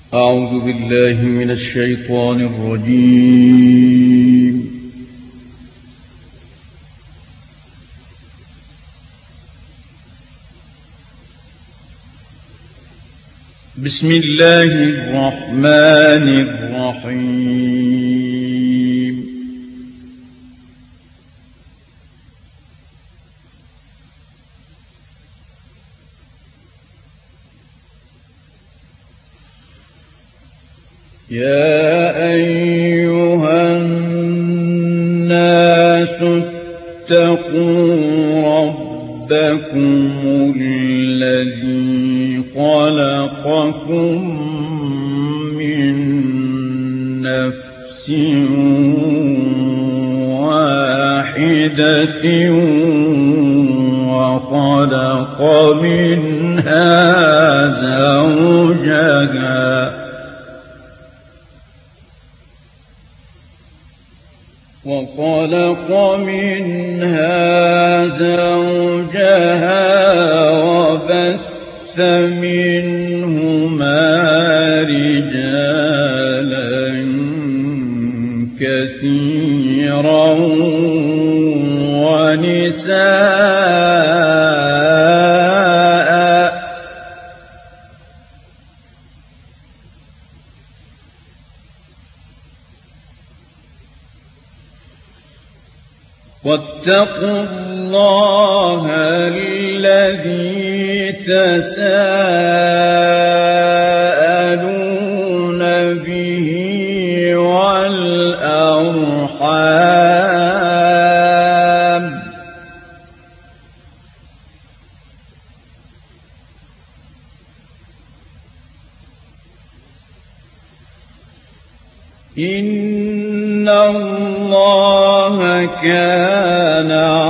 أعوذ بالله من الشيطان الرجيم. بسم الله الرحمن الرحيم. يا أيها الناس اتقوا ربكم الذي خلقكم من نفس واحدة وخلق منها زوجها وبث منهما رجالا كثيرا ونساء واتقوا الله الذي تساءلون به والأرحام إن الله كان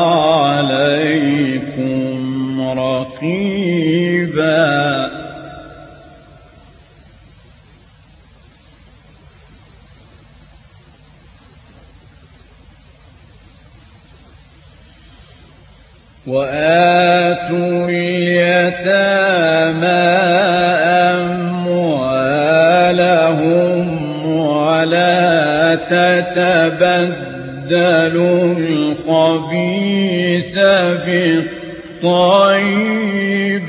عليكم رقيبا. وآتوا اليتامى أموالهم ولا تتبدلوا الخبيث بالطيب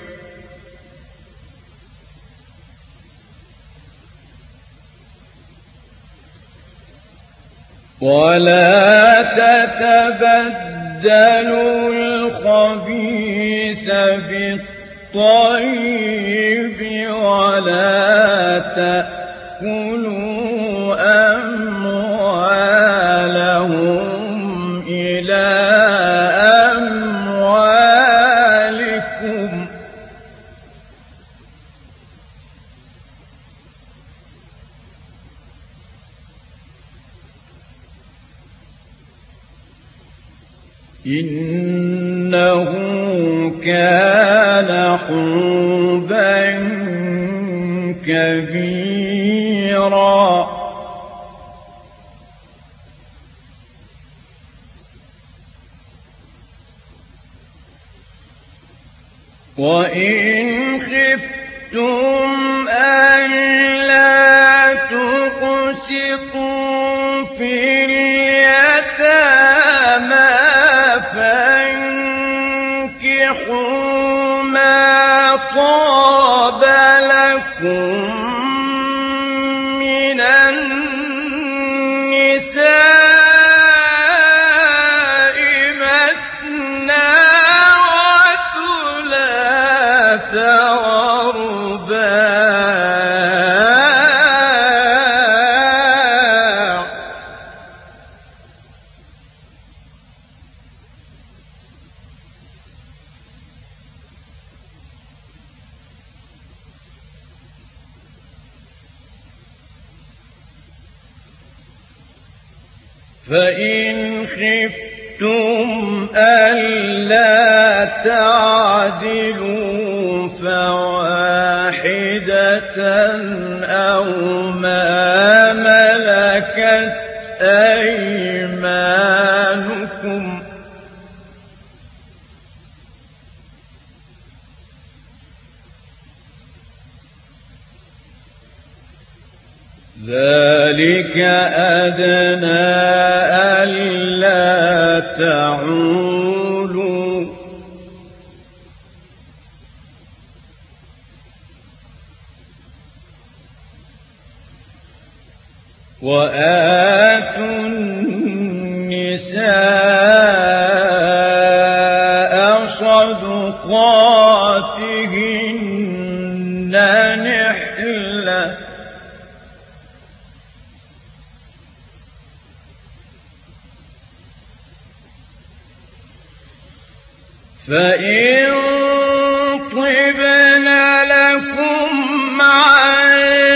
ولا تأكلوا أموالهم إلى أموالكم إنه كان حوبا كبيرا. وإن خفتم ألا تقسطوا في اليتامى فانكحوا ما طاب لكم من النساء مثنى وثلاث ورباع فإن خفتم ألا تعدلوا فواحدة أو ما ملكت أيمانكم ذلك أدنى ألا تعولوا وآتوا النساء صدقاتهن نحلة فإن طبن لكم عن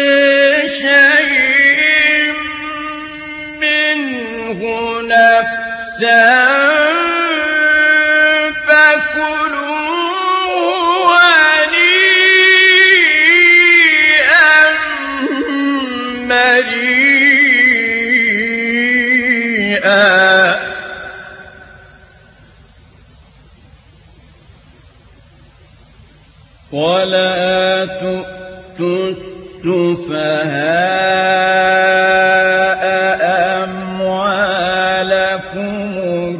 شيء منه نفسا فكلوه هنيئا مريئا ولا تؤتوا السفهاء أموالكم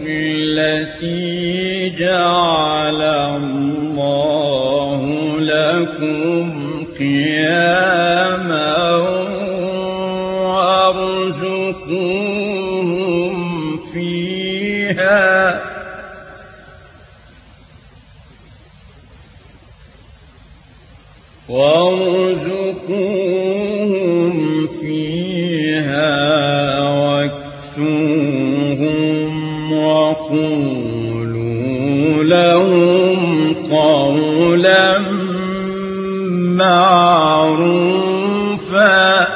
التي جعل الله لكم قياما وارزقوهم فيها واكسوهم وقولوا لهم قولا معروفا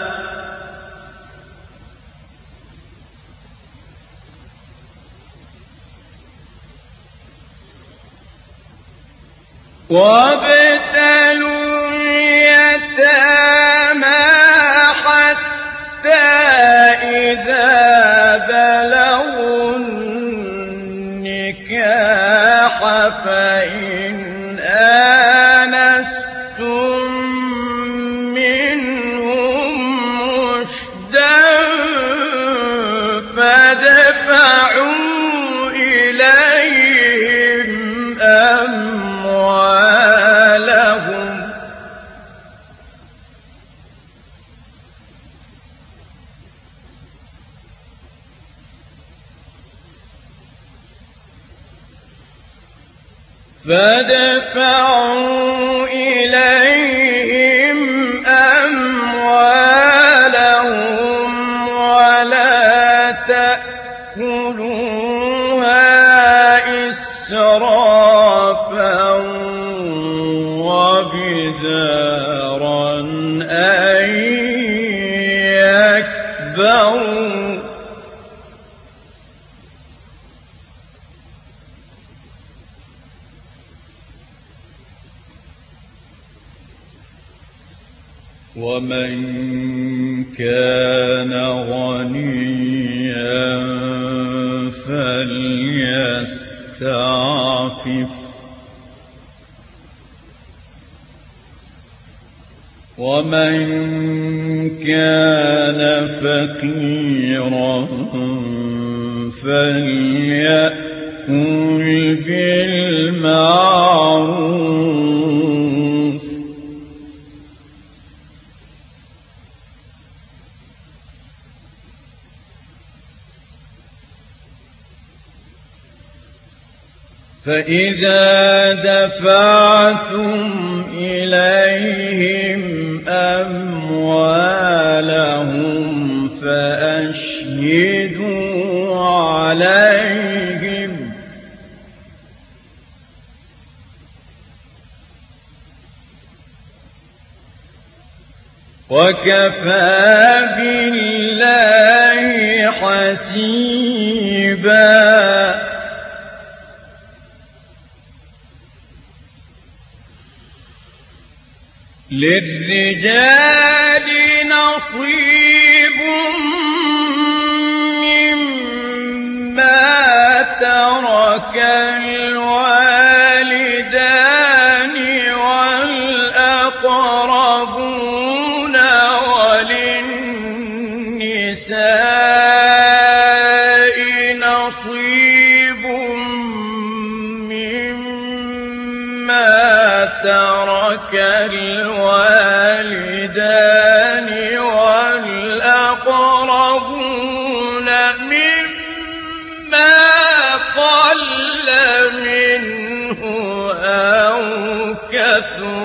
وابتلوا اليتامى حتى إذا بلغوا النكاح فإن آنستم منهم رشدا فادفعوا إليهم أموالهم ولا تأكلوها إسرافا وبدارا أن يكبروا ومن كان غنيا فليستعفف ومن كان فقيرا فليأكل بالمعروف فإذا دفعتم إليهم أموالهم فأشهدوا عليهم وكفى بالله حسيبا للرجال نصيب مما ترك الوالدان والأقربون وللنساء الوالدان والأقربون مما قل منه أو كثر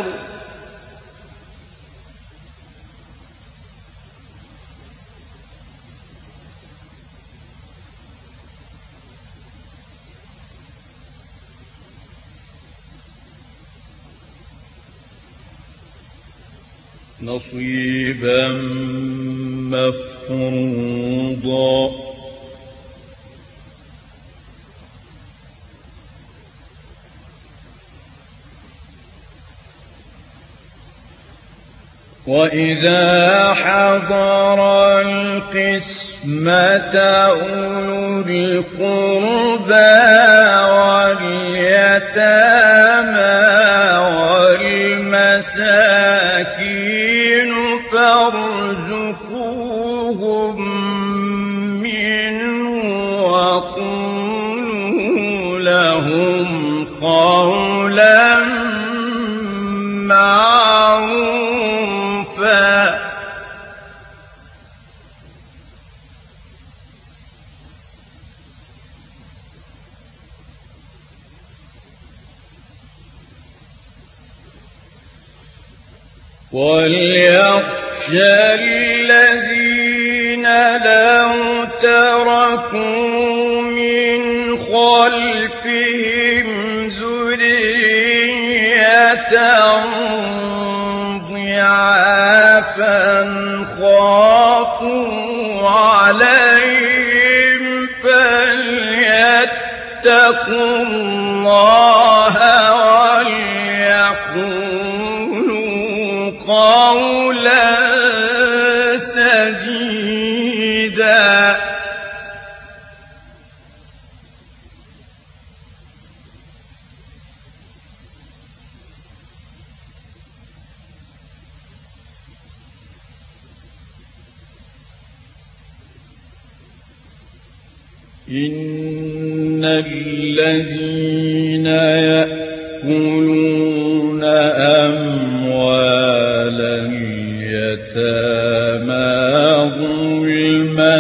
نصيبا مفروضا. وإذا حضر القسمة أولو القربى واليتامى والمساكين فارزقوهم منه وقولوا لهم قولا معروفا. وليخشى الذين لو تركوا من خلفهم ذرية ضعافا خافوا عليهم فليتقوا الله وليقولوا قولا سديدا. إن الذين يأكلون أموال اليتامى ظلما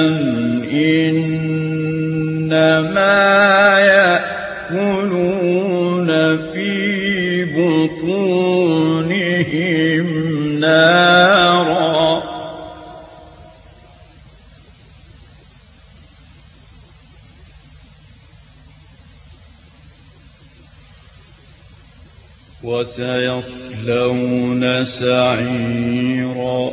إنما يأكلون في بطونهم نارا وسيصلون سعيرا.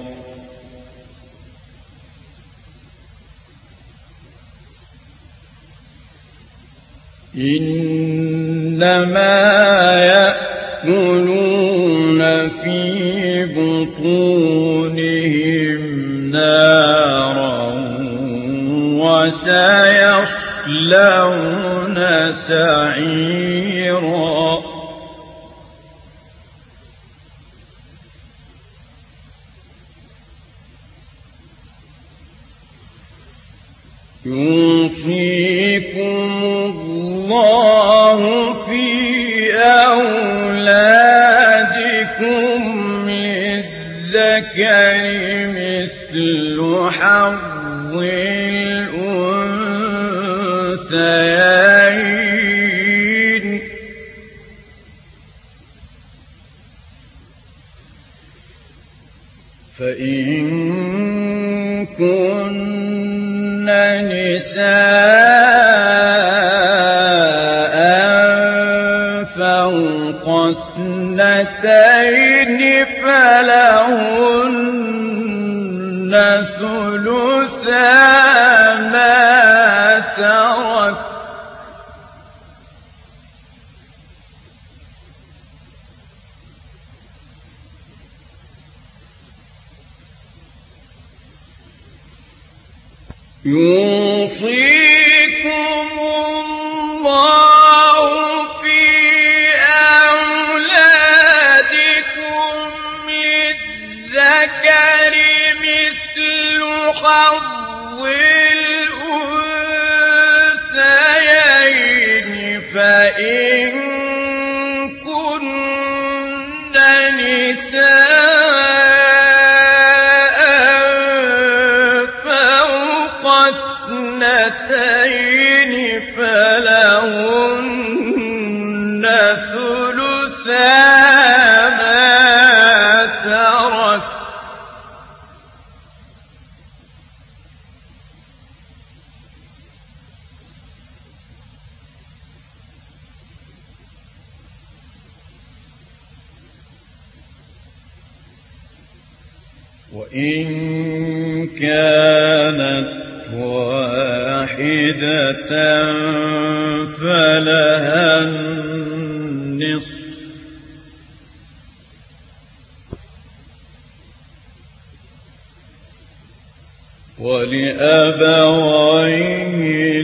إنما يأكلون في بطونهم نارا وسيصلون سعيرا. يوصيكم الله في أولادكم للذكر مثل حظ الأنثيين فإن كن نساء فوق اثنتين فلهن ثلثا ما ترك يوصيكم الله في أولادكم للذكر مثل حظ الأنثيين فإن كن وإن كانت واحدة فلها النصف ولأبويه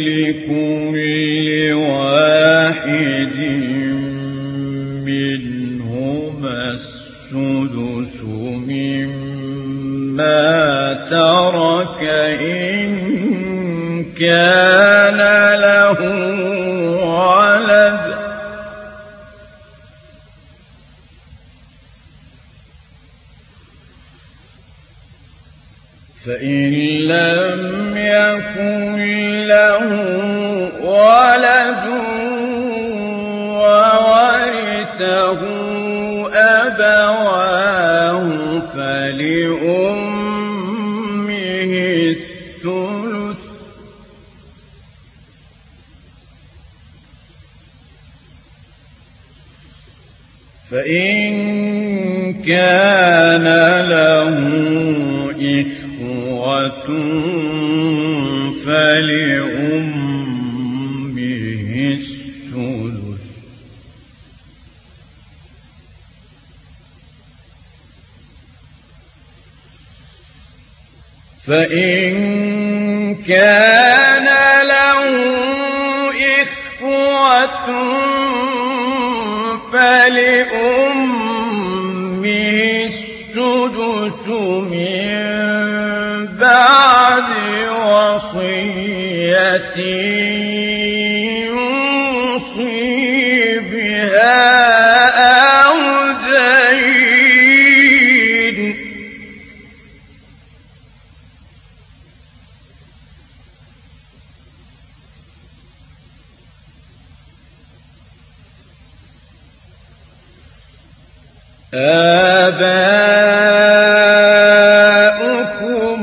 لكل واحد منهما السدس مما ترك إن كان له ولد فإن لم يكن له ولد وورثه أبواه فلأمه الثلث فإن كان له إخوة فلأمه الثلث فإن كان له إخوة فلأمه السدس من بعد وصية يوصي بها أو دين آباؤكم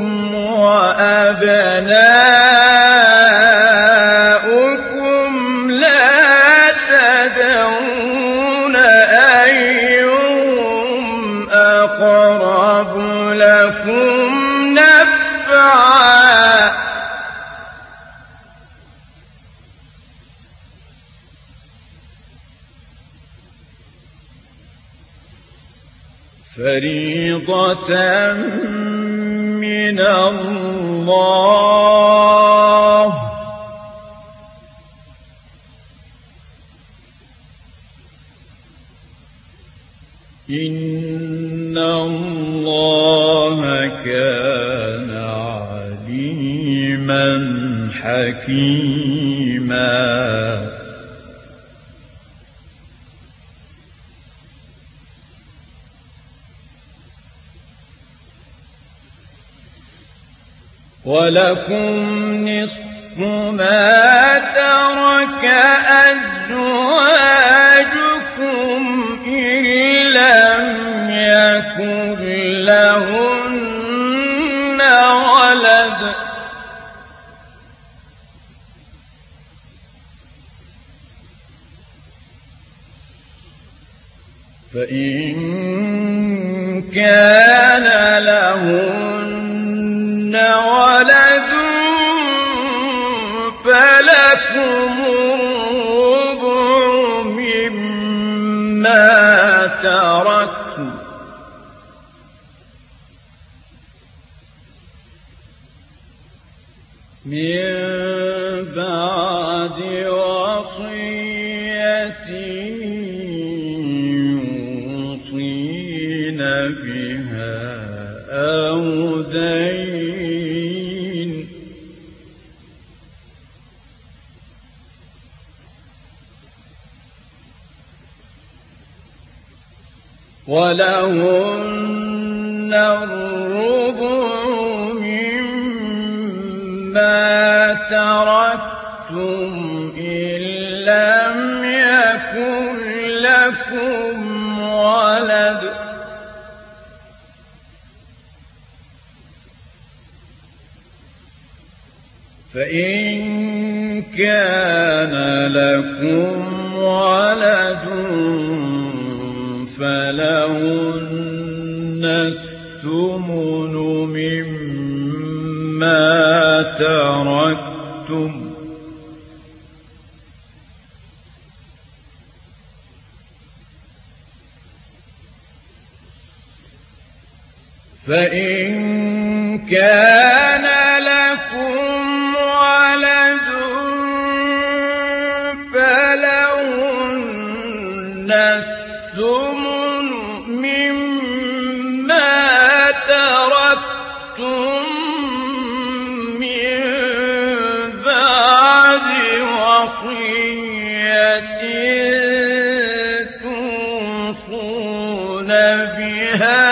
وأبناؤكم لا تدرون أيهم أقرب لكم نفعا فريضة من الله إن الله كان عليما حكيما ولكم نصف ما ترك أزواجكم إن لم يكن لهن ولد فإن كان لهن ولد فلكم الربع مما تركتم من بعد وصية يوصين بها أو دين ولهن الربع مما تركتم إن لم يكن لكم ولد فإن كان لكم ولد فلهن الثمن مما تركتم فإن كان لكم ولد فلهن الثمن مما تركتم من بعد وصية توصون بها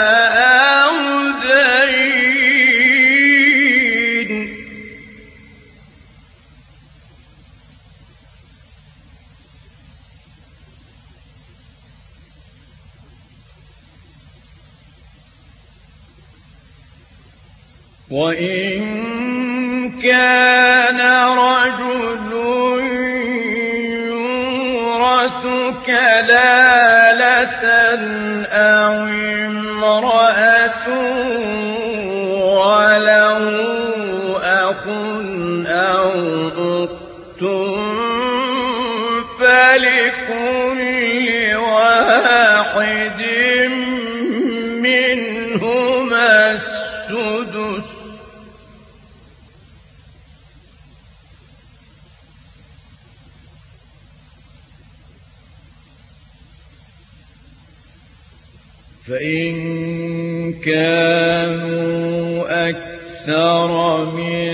وإن كان رجل يورث كلالة أو امرأة وله أخ أو أخت فلكل واحد منهما السدس فإن كانوا أكثر من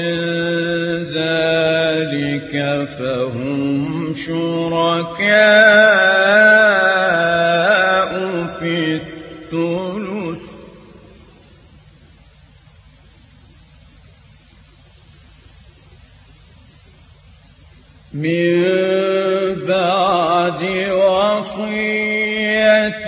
ذلك فهم شركاء في الثلث من بعد وصية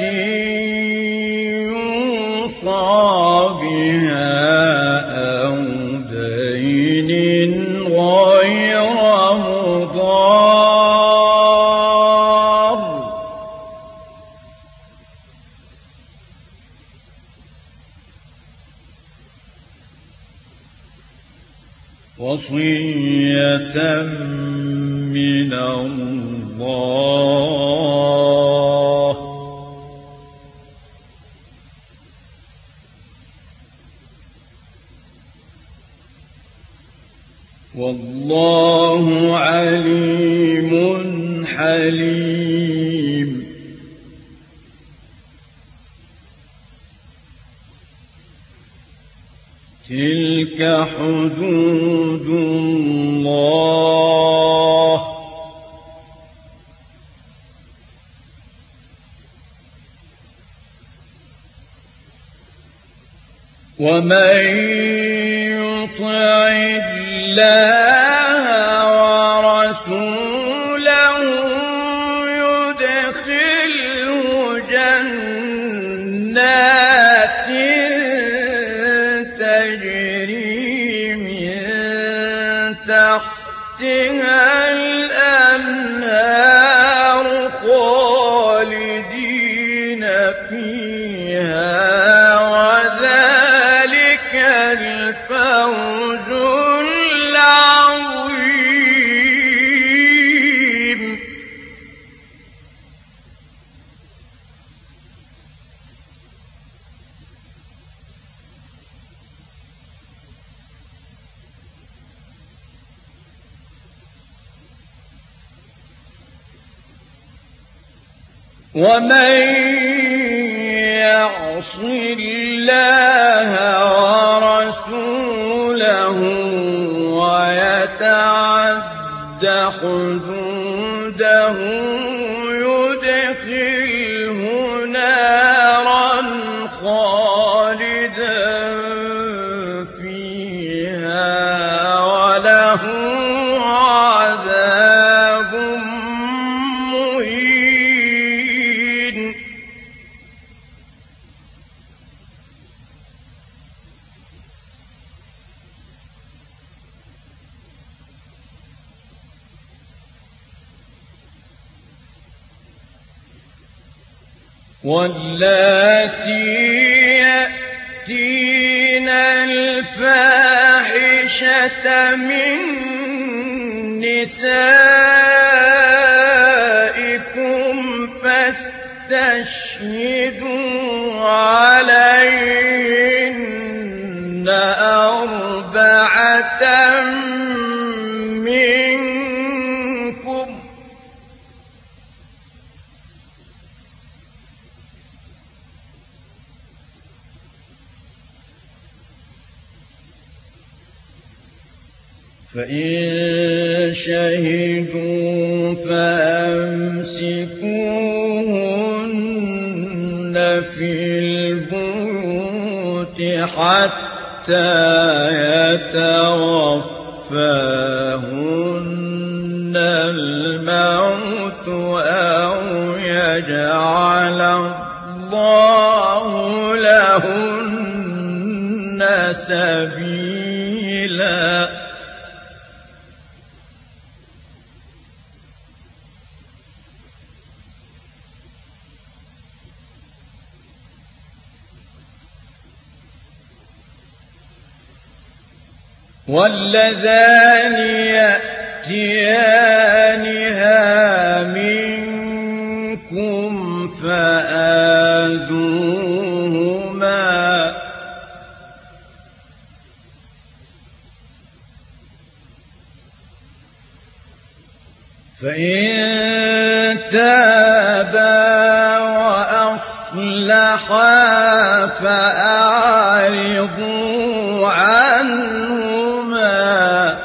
بها أو دين غير مضار وصية من الله والله عليم حليم تلك حدود الله ومن يطع الله ورسوله يدخله جنات تجري من تحتها الأنهار خالدين فيها وذلك الفوز العظيم ومن يعص الله ورسوله ويتعد حدوده يدخله نارا خالدا فيها وله عذاب مهين واللاتي نسائكم فاستشهدوا عليهن أربعة منكم فإن شهدوا فأمسكوهن في البيوت حتى يتوفاهن الموت أو يجعل الله لهن سبيلا واللذان يأتيانها منكم فآذوهما فإن تابا وأصلحا فأعرضوا عنهما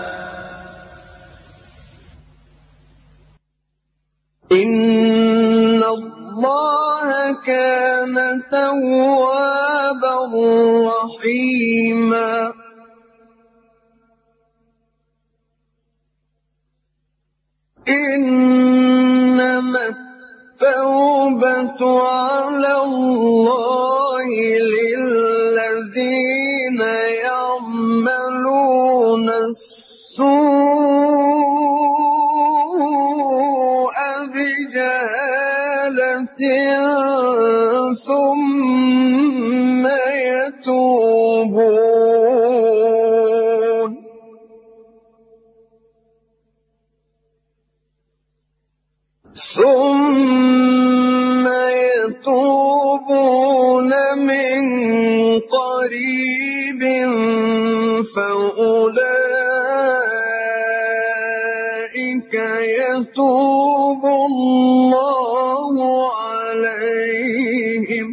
إن الله كان توابا رحيما إنما التوبة على الله للذين يعملون السوء بجهالة ثم يتوبون من قريب فأولئك يتوب الله عليهم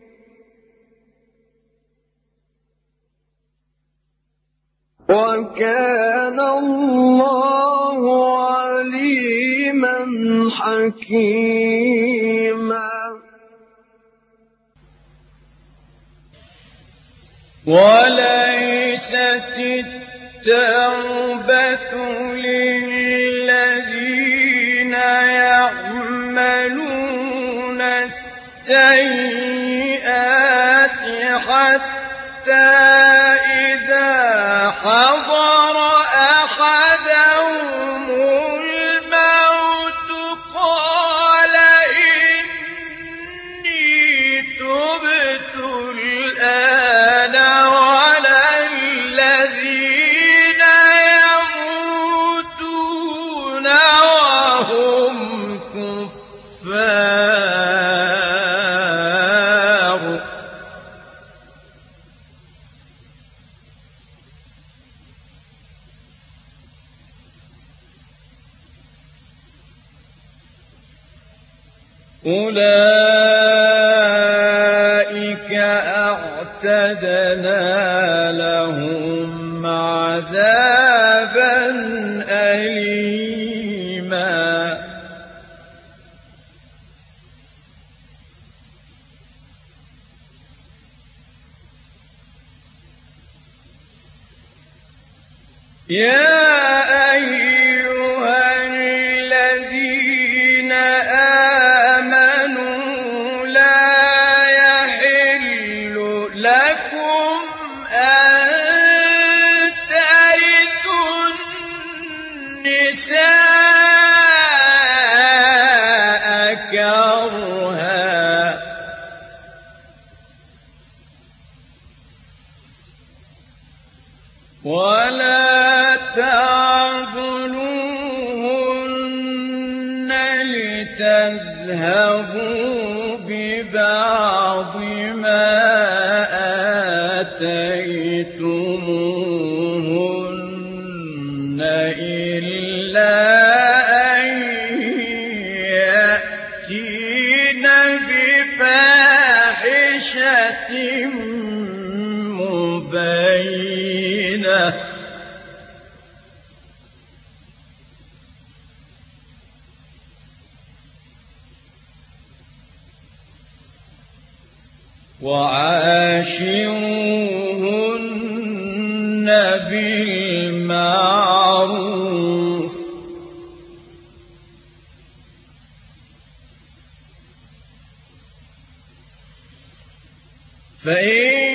وكان الله عليما حكيما وليست التوبة للذين يعملون السيئات حتى إذا حضر أحدهم الموت قال إني تبت الآن ولا الذين يموتون وهم كفار أولئك أعتدنا لهم عذابا أليما يا أيها الذين آمنوا لا يحل لكم أن ترثوا النساء كرها ولا تعضلوهن آتيتموهن إلا أن يأتين بفاحشة مبينة وعاشروهن بالمعروف فإن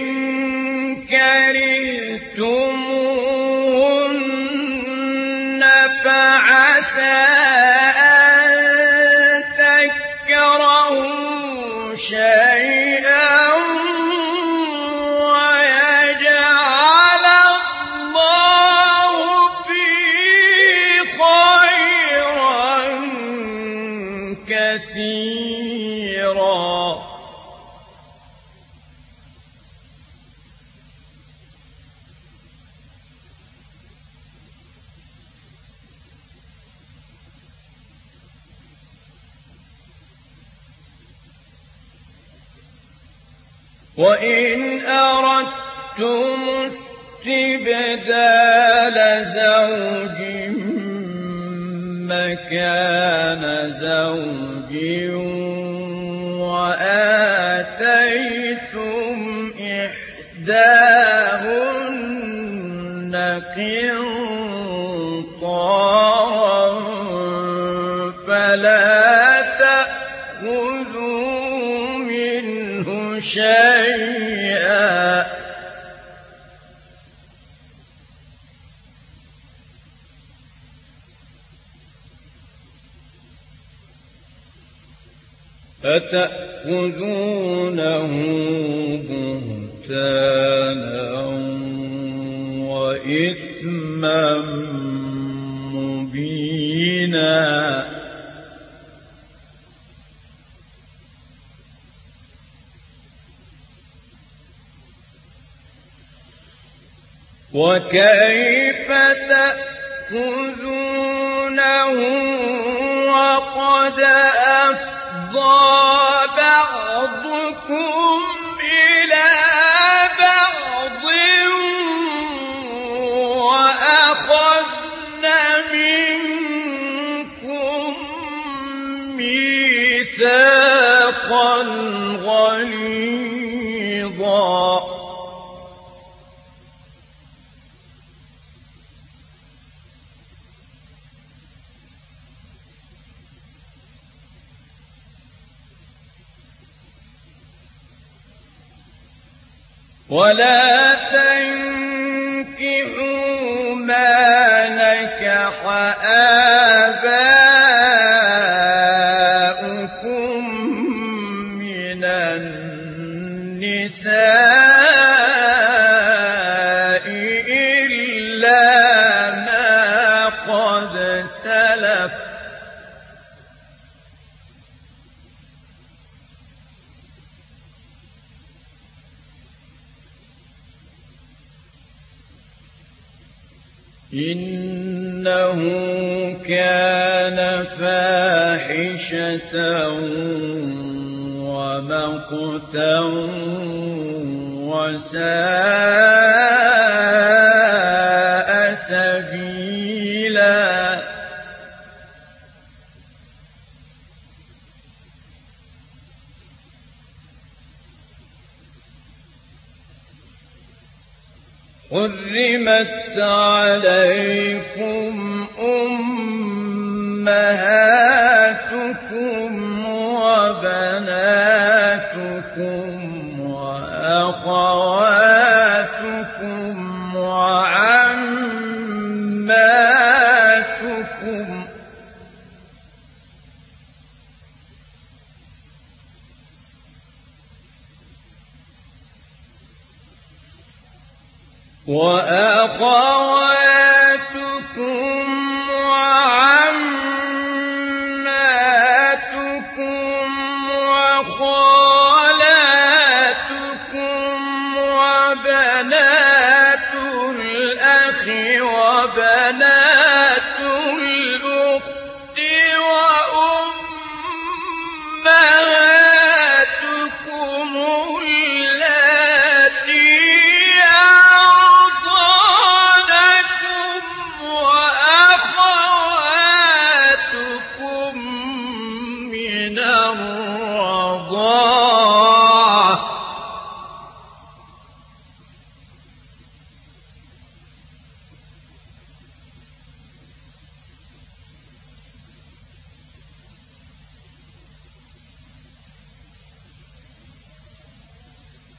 كرهتموهن فعسى أن تكرهوا شيئا ويجعل الله فيه خيرا كثيرا وإن أردتم استبدال زوج مكان زوج وآتيتم إحداهن قنطارا فلا تأخذوا منه شيئا أتأخذونه بهتانا وإثما مبينا وكيف تأخذونه وقد أفضى بعضكم إلى بعض وأخذن منكم ميثاقا غليظا ولا تنكحوا ما نكح آباؤكم من النساء إلا ما قد سلف إنه كان فاحشة ومقتا وساء سبيلا حرمت عليكم أمهاتكم وبناتكم وأخواتكم وعماتكم وأخواتكم وعماتكم وخالاتكم وبناتكم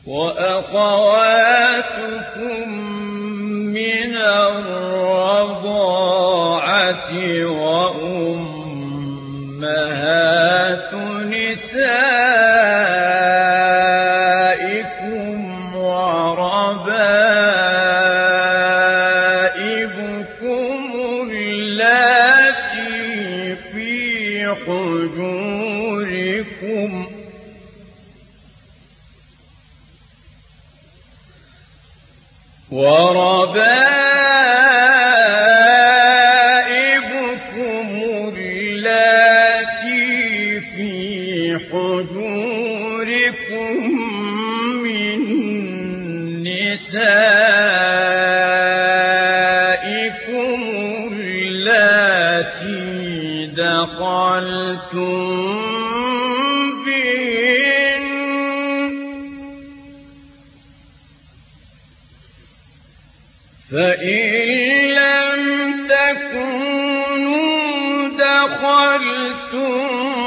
وأخواتكم من الرضاعة وأمهات نسائكم وربائبكم اللاتي في حجوركم من نسائكم اللاتي دخلتم بهن فإن لم تكونوا دخلتم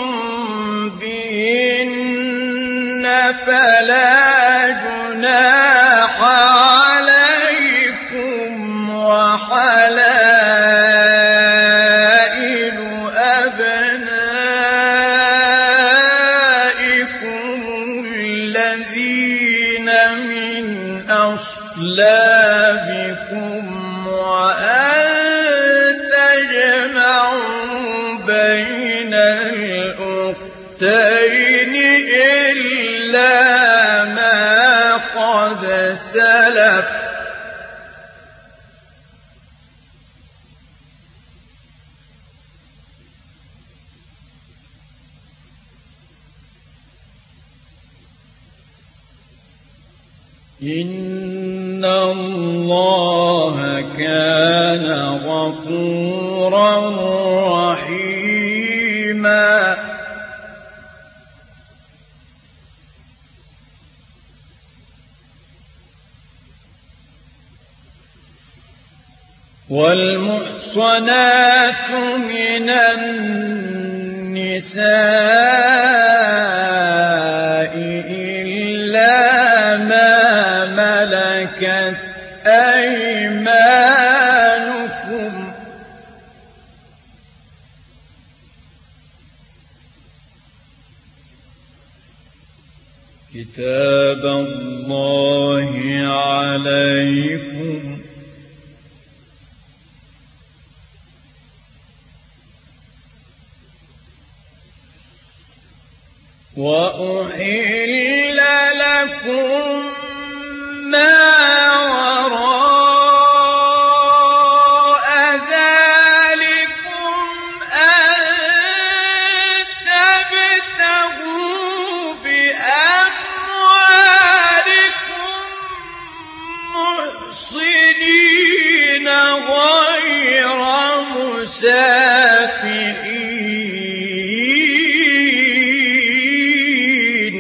بهن فلا جناح عليكم وحلائل أبنائكم الذين من أصلابكم وأن تجمعوا بين الأختين إلا ما قد سلف إن الله كان غفورا رحيما والمحصنات من النساء إلا ما ملكت أيمانكم كتاب الله عليكم وأحل لكم ما وراء ذلكم أن تبتغوا بأموالكم محصنين غير مسافرين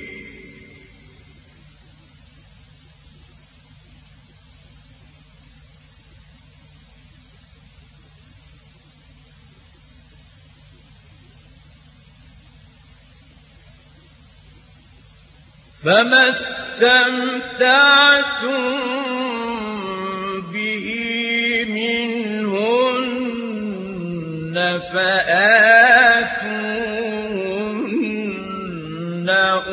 فما استمتعتم به منهن فآتوهن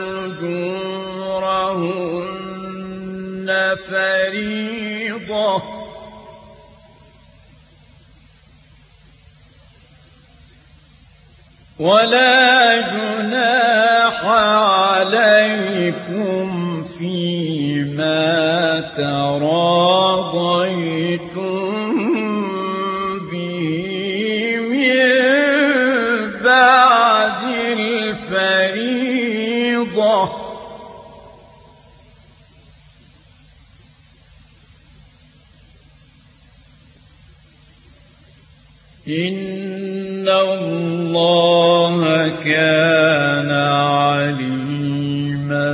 أجورهن فريضة ولا جناح عليكم فيما تراضيتم به من بعد الفريضة إن الله كان عليما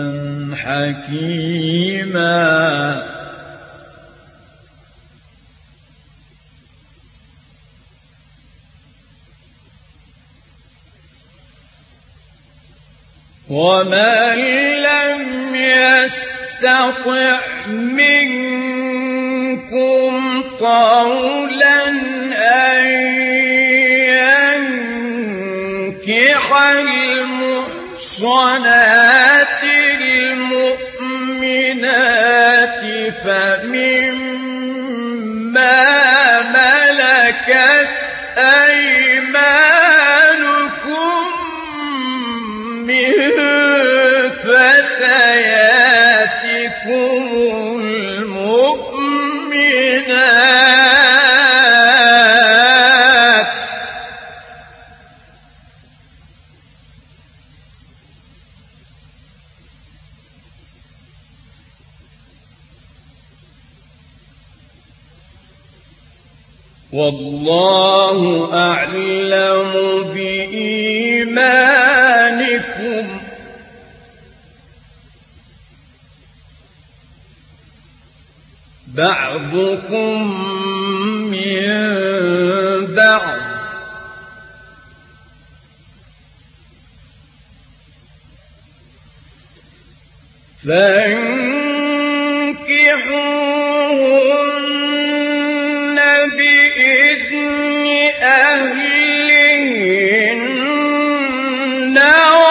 حكيما ومن لم يستطع يستطع منكم طولا أن ينكح المحصنات المؤمنات فمما ملكت أيمانكم من فتياتكم المؤمنات والله أعلم بإيمانكم بعضكم من بعض فانكحوهن بإذن أهلهن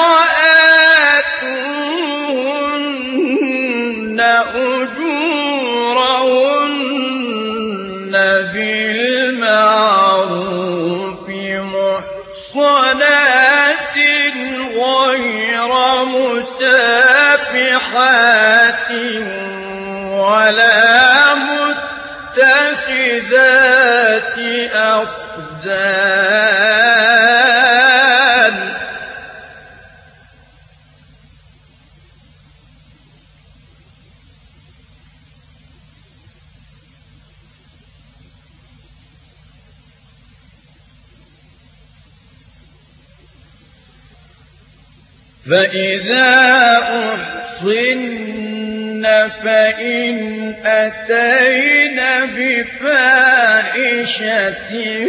وآتوهن أجورهن بالمعروف محصنات غير مسافحات ولا متخذات أخدان فإذا أحصن فإن أتين بفاحشة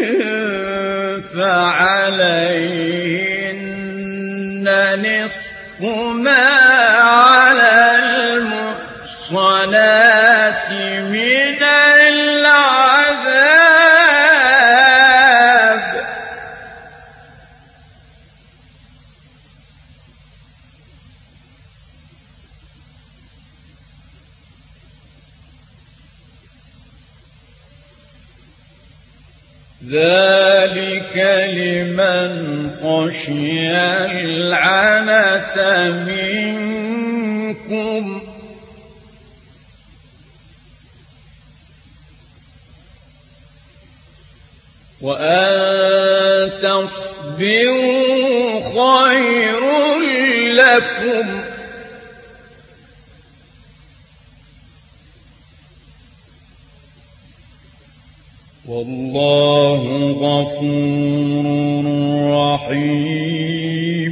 فعليهن نصف ما على المحصنات من العذاب ذلك لمن خشي العنة منكم وأن تصبروا خير لكم والله غفور رحيم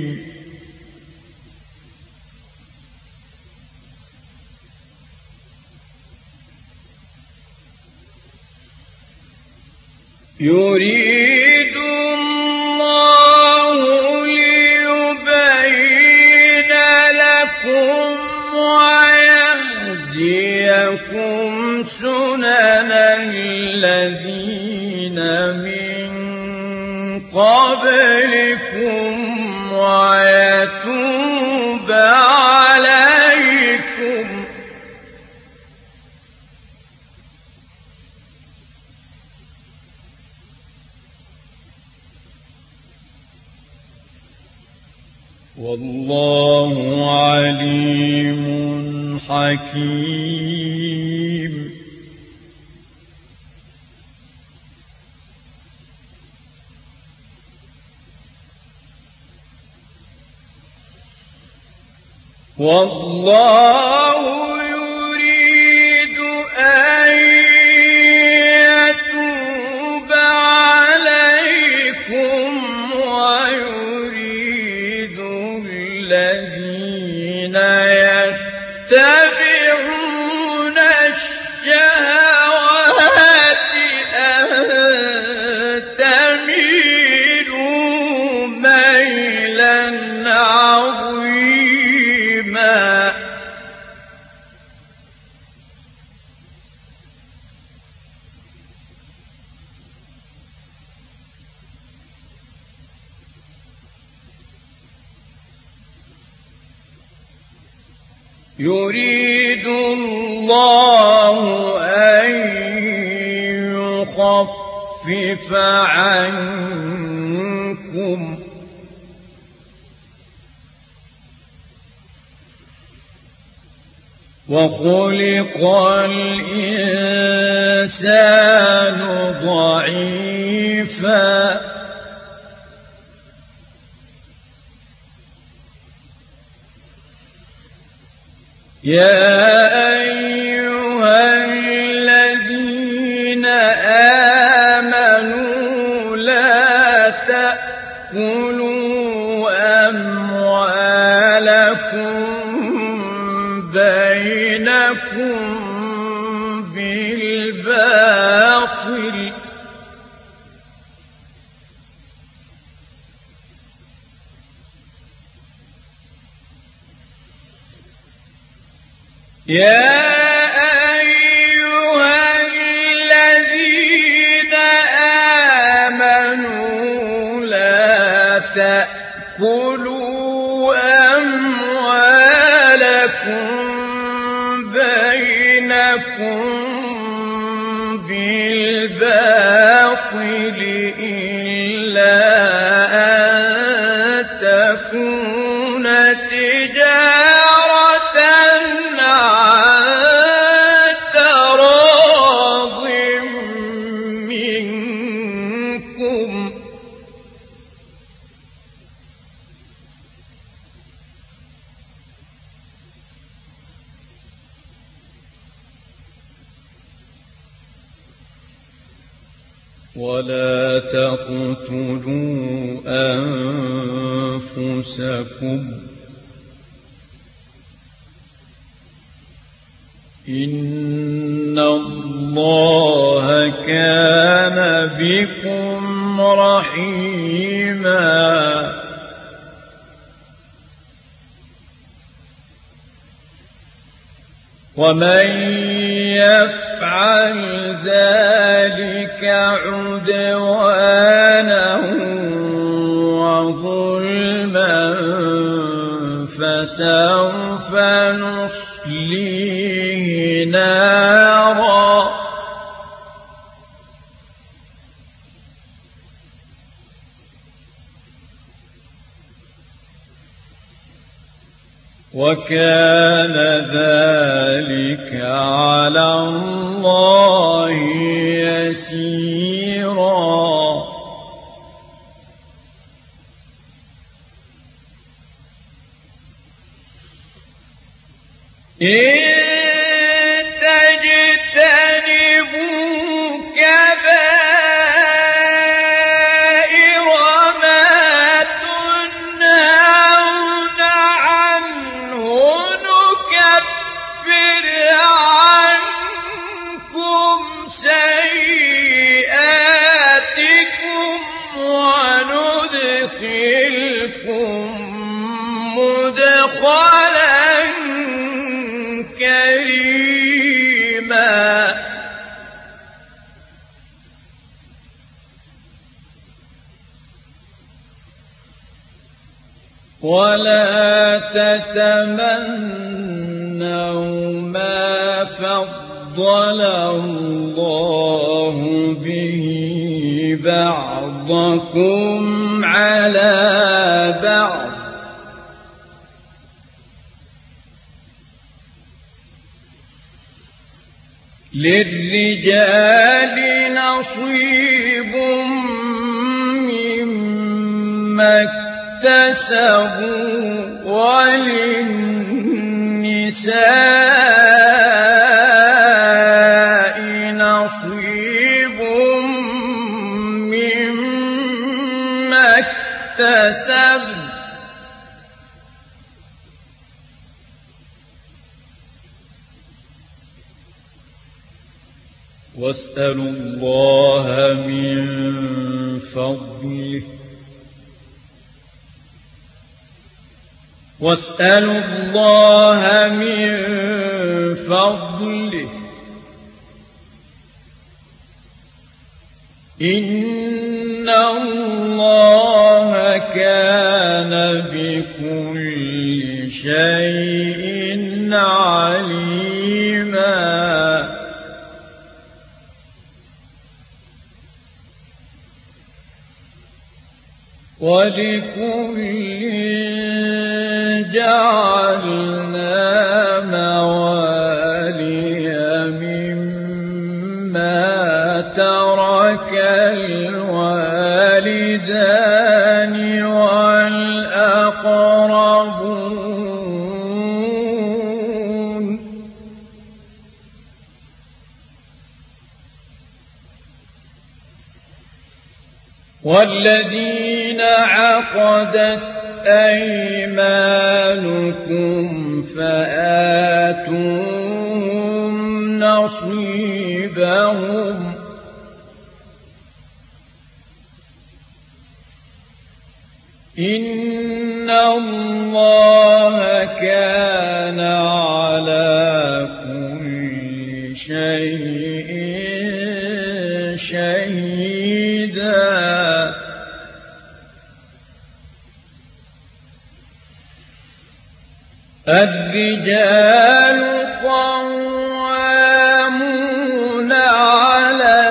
يريد الله ليبين لكم ويهديكم سنن الذين من قبلكم ويتوب عليكم والله عليم حكيم والله يريد أن يتوب عليكم ويريد الذين يتبعون الشهوات أن تميلوا ميلا عظيما يريد الله أن يخفف عنكم وخلق الإنسان ضعيفا يا أيها الذين آمنوا لا تأكلوا أموالكم بينكم بالباطل يا أيها الذين آمنوا لا تأكلوا أموالكم بينكم بالباطل إلا أن تكون تجارة عن تراض منكم ولا تقتلوا أنفسكم إن الله كان بكم رحيما ومن يفعل ذلك عدوانا وظلما فسوف نصليه نارا وكان ذلك على الله يسيرا إن تجتنبوا كبائر ما تنهون عنه نكفر عنكم سيئاتكم وندخلكم مدخلا كريما ولا تتمنوا ما فضل الله به بعضكم على بعض للرجال نصيب مما اكتسبوا وللنساء نصيب مما اكتسبن واسألوا الله من فضله واسألوا الله من فضله إن الله كان بكل شيء ولكل جعلنا موالي مما ترك الوالدان والأقربون والذين عقدت أيمانكم فآتوهم نصيبهم إن الله كان على كل شيء شهيدا الرجال قوامون على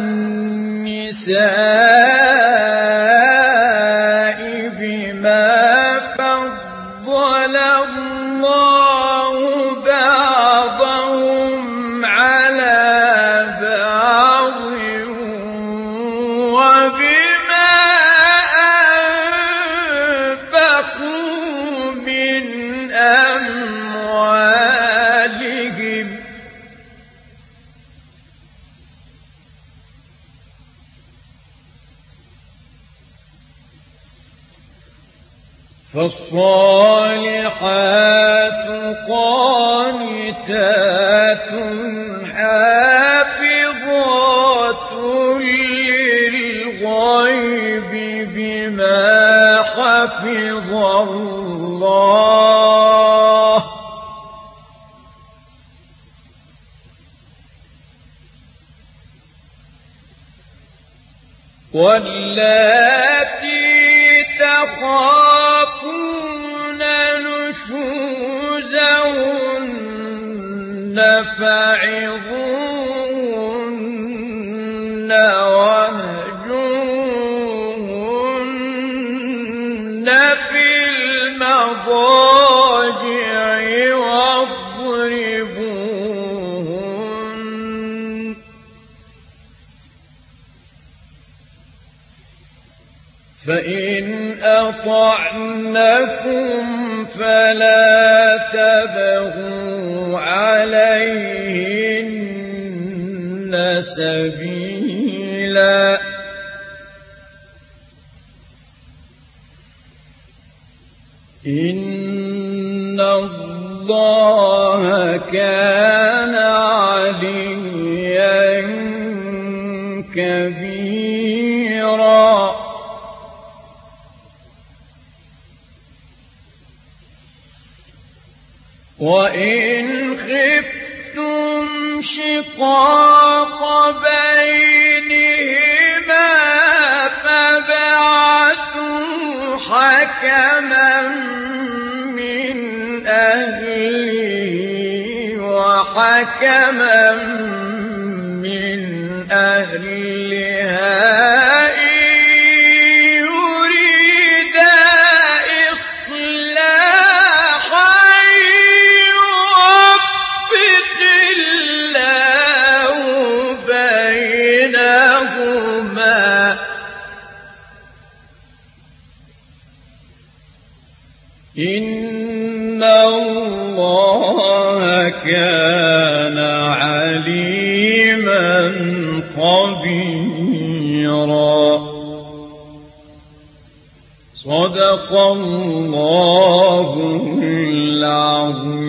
النساء بما فضل الله بعضهم على بعض وبما أنفقوا من أموالهم فالصالحات قانتات حافظات للغيب بما حفظ الله واللاتي تخافون نشوزهن فعظوهن واهجوهن في المضاجع واضربوهن فإن أطعنكم فلا تبغوا عليهن سبيلا إن الله كان عليا كبيرا وإن خفتم شقاق بينهما فابعثوا حكما من أهله وحكما من أهلها إن الله كان عليما خبيرا صدق الله العظيم